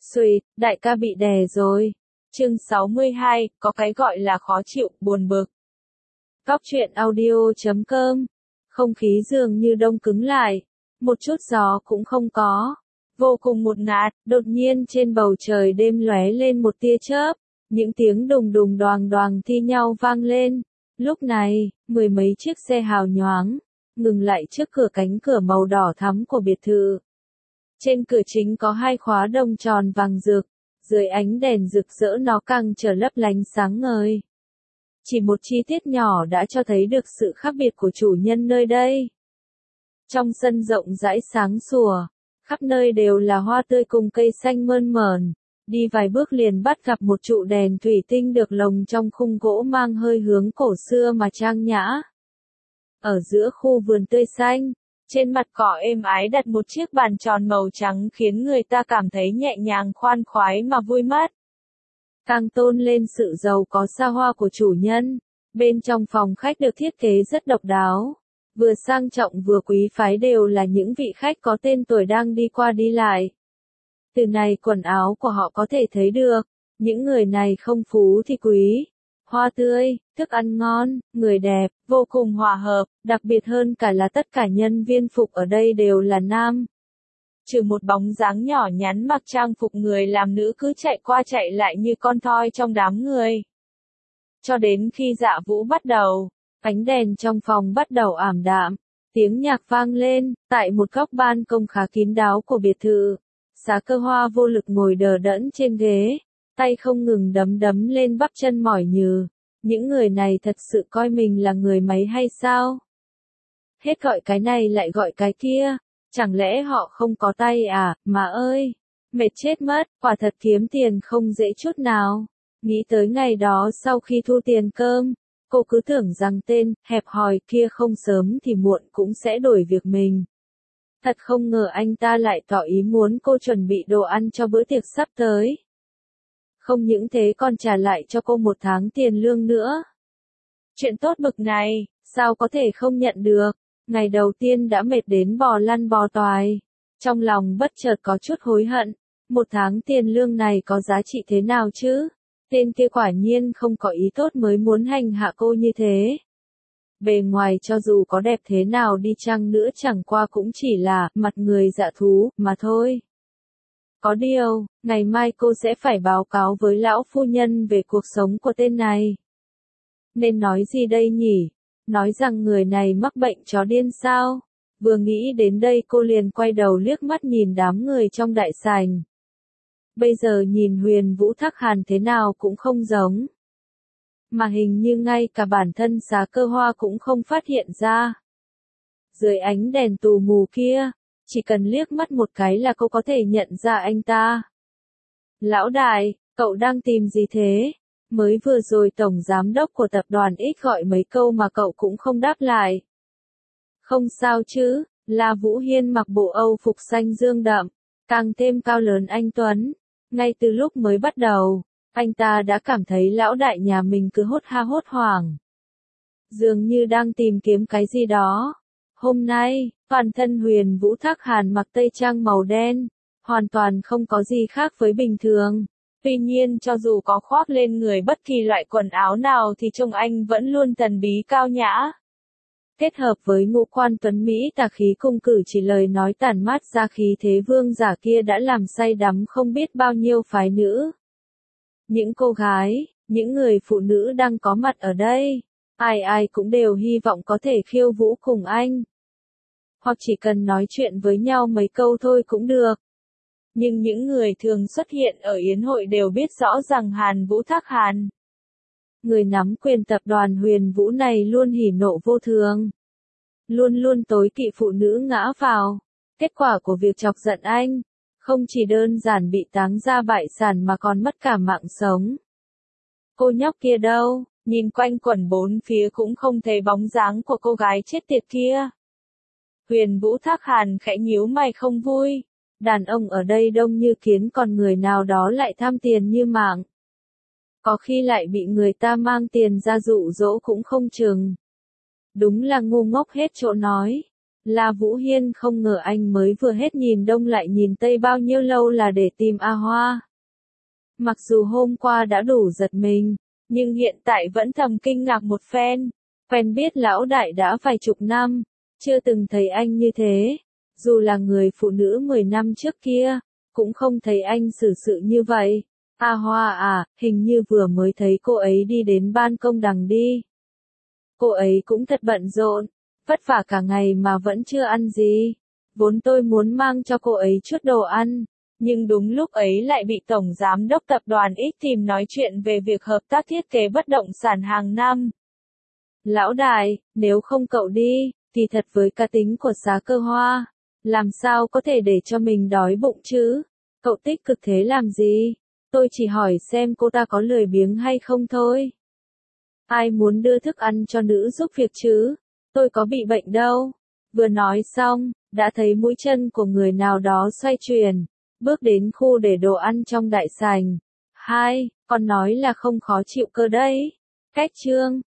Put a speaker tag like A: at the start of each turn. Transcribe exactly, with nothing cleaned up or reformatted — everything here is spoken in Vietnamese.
A: Xùi, đại ca bị đè rồi. Chương sáu mươi hai, có cái gọi là khó chịu, buồn bực. Góc truyện audio chấm com. Không khí dường như đông cứng lại. Một chút gió cũng không có. Vô cùng một ngạt, đột nhiên trên bầu trời đêm lóe lên một tia chớp. Những tiếng đùng đùng đoàng đoàng thi nhau vang lên. Lúc này, mười mấy chiếc xe hào nhoáng, ngừng lại trước cửa cánh cửa màu đỏ thắm của biệt thự. Trên cửa chính có hai khóa đồng tròn vàng rực, dưới ánh đèn rực rỡ nó càng trở lấp lánh sáng ngời. Chỉ một chi tiết nhỏ đã cho thấy được sự khác biệt của chủ nhân nơi đây. Trong sân rộng rãi sáng sủa, khắp nơi đều là hoa tươi cùng cây xanh mơn mởn. Đi vài bước liền bắt gặp một trụ đèn thủy tinh được lồng trong khung gỗ mang hơi hướng cổ xưa mà trang nhã. Ở giữa khu vườn tươi xanh, trên mặt cỏ êm ái đặt một chiếc bàn tròn màu trắng khiến người ta cảm thấy nhẹ nhàng khoan khoái mà vui mắt. Càng tôn lên sự giàu có xa hoa của chủ nhân, bên trong phòng khách được thiết kế rất độc đáo. Vừa sang trọng vừa quý phái đều là những vị khách có tên tuổi đang đi qua đi lại. Từ này quần áo của họ có thể thấy được, những người này không phú thì quý. Hoa tươi, thức ăn ngon, người đẹp, vô cùng hòa hợp, đặc biệt hơn cả là tất cả nhân viên phục ở đây đều là nam. Trừ một bóng dáng nhỏ nhắn mặc trang phục người làm nữ cứ chạy qua chạy lại như con thoi trong đám người. Cho đến khi dạ vũ bắt đầu, ánh đèn trong phòng bắt đầu ảm đạm, tiếng nhạc vang lên, tại một góc ban công khá kín đáo của biệt thự. Xá Cơ Hoa vô lực ngồi đờ đẫn trên ghế, tay không ngừng đấm đấm lên bắp chân mỏi nhừ. Những người này thật sự coi mình là người máy hay sao? Hết gọi cái này lại gọi cái kia, chẳng lẽ họ không có tay à, mà ơi, mệt chết mất, quả thật kiếm tiền không dễ chút nào. Nghĩ tới ngày đó sau khi thu tiền cơm, cô cứ tưởng rằng tên hẹp hòi kia không sớm thì muộn cũng sẽ đổi việc mình. Thật không ngờ anh ta lại tỏ ý muốn cô chuẩn bị đồ ăn cho bữa tiệc sắp tới. Không những thế còn trả lại cho cô một tháng tiền lương nữa. Chuyện tốt bực này, sao có thể không nhận được, ngày đầu tiên đã mệt đến bò lăn bò toài. Trong lòng bất chợt có chút hối hận, một tháng tiền lương này có giá trị thế nào chứ? Tên kia quả nhiên không có ý tốt mới muốn hành hạ cô như thế. Bề ngoài cho dù có đẹp thế nào đi chăng nữa chẳng qua cũng chỉ là mặt người dạ thú mà thôi. Có điều, ngày mai cô sẽ phải báo cáo với lão phu nhân về cuộc sống của tên này. Nên nói gì đây nhỉ? Nói rằng người này mắc bệnh chó điên sao? Vừa nghĩ đến đây cô liền quay đầu liếc mắt nhìn đám người trong đại sảnh. Bây giờ nhìn Huyền Vũ Thác Hàn thế nào cũng không giống. Mà hình như ngay cả bản thân Xá Cơ Hoa cũng không phát hiện ra. Dưới ánh đèn tù mù kia, chỉ cần liếc mắt một cái là cô có thể nhận ra anh ta. Lão đại, cậu đang tìm gì thế? Mới vừa rồi tổng giám đốc của tập đoàn X gọi mấy câu mà cậu cũng không đáp lại. Không sao chứ, La Vũ Hiên mặc bộ Âu phục xanh dương đậm, càng thêm cao lớn anh tuấn. Ngay từ lúc mới bắt đầu, anh ta đã cảm thấy lão đại nhà mình cứ hốt ha hốt hoảng. Dường như đang tìm kiếm cái gì đó. Hôm nay, toàn thân Huyền Vũ Thác Hàn mặc tây trang màu đen, hoàn toàn không có gì khác với bình thường. Tuy nhiên cho dù có khoác lên người bất kỳ loại quần áo nào thì trông anh vẫn luôn thần bí cao nhã. Kết hợp với ngũ quan tuấn Mỹ tà khí cung cử chỉ lời nói tản mát ra khí thế vương giả kia đã làm say đắm không biết bao nhiêu phái nữ. Những cô gái, những người phụ nữ đang có mặt ở đây, ai ai cũng đều hy vọng có thể khiêu vũ cùng anh. Hoặc chỉ cần nói chuyện với nhau mấy câu thôi cũng được. Nhưng những người thường xuất hiện ở yến hội đều biết rõ rằng Hàn Vũ Thác Hàn, người nắm quyền tập đoàn Huyền Vũ này luôn hỉ nộ vô thường. Luôn luôn tối kỵ phụ nữ ngã vào. Kết quả của việc chọc giận anh, không chỉ đơn giản bị táng ra bại sản mà còn mất cả mạng sống. Cô nhóc kia đâu, nhìn quanh quẩn bốn phía cũng không thấy bóng dáng của cô gái chết tiệt kia. Huyền Vũ Thác Hàn khẽ nhíu mày không vui. Đàn ông ở đây đông như kiến còn người nào đó lại tham tiền như mạng. Có khi lại bị người ta mang tiền ra dụ dỗ cũng không chừng. Đúng là ngu ngốc hết chỗ nói. La Vũ Hiên không ngờ anh mới vừa hết nhìn đông lại nhìn tây bao nhiêu lâu là để tìm A Hoa. Mặc dù hôm qua đã đủ giật mình, nhưng hiện tại vẫn thầm kinh ngạc một phen. Quen biết lão đại đã vài chục năm, chưa từng thấy anh như thế. Dù là người phụ nữ mười năm trước kia, cũng không thấy anh xử sự như vậy. A Hoa à, hình như vừa mới thấy cô ấy đi đến ban công đằng đi. Cô ấy cũng thật bận rộn, vất vả cả ngày mà vẫn chưa ăn gì. Vốn tôi muốn mang cho cô ấy chút đồ ăn, nhưng đúng lúc ấy lại bị Tổng Giám đốc Tập đoàn X tìm nói chuyện về việc hợp tác thiết kế bất động sản hàng năm. Lão đại, nếu không cậu đi, thì thật với cá tính của Xá Cơ Hoa, làm sao có thể để cho mình đói bụng chứ? Cậu tích cực thế làm gì? Tôi chỉ hỏi xem cô ta có lười biếng hay không thôi. Ai muốn đưa thức ăn cho nữ giúp việc chứ? Tôi có bị bệnh đâu. Vừa nói xong, đã thấy mũi chân của người nào đó xoay chuyển, bước đến khu để đồ ăn trong đại sảnh. Hai, con nói là không khó chịu cơ đấy. Cách chương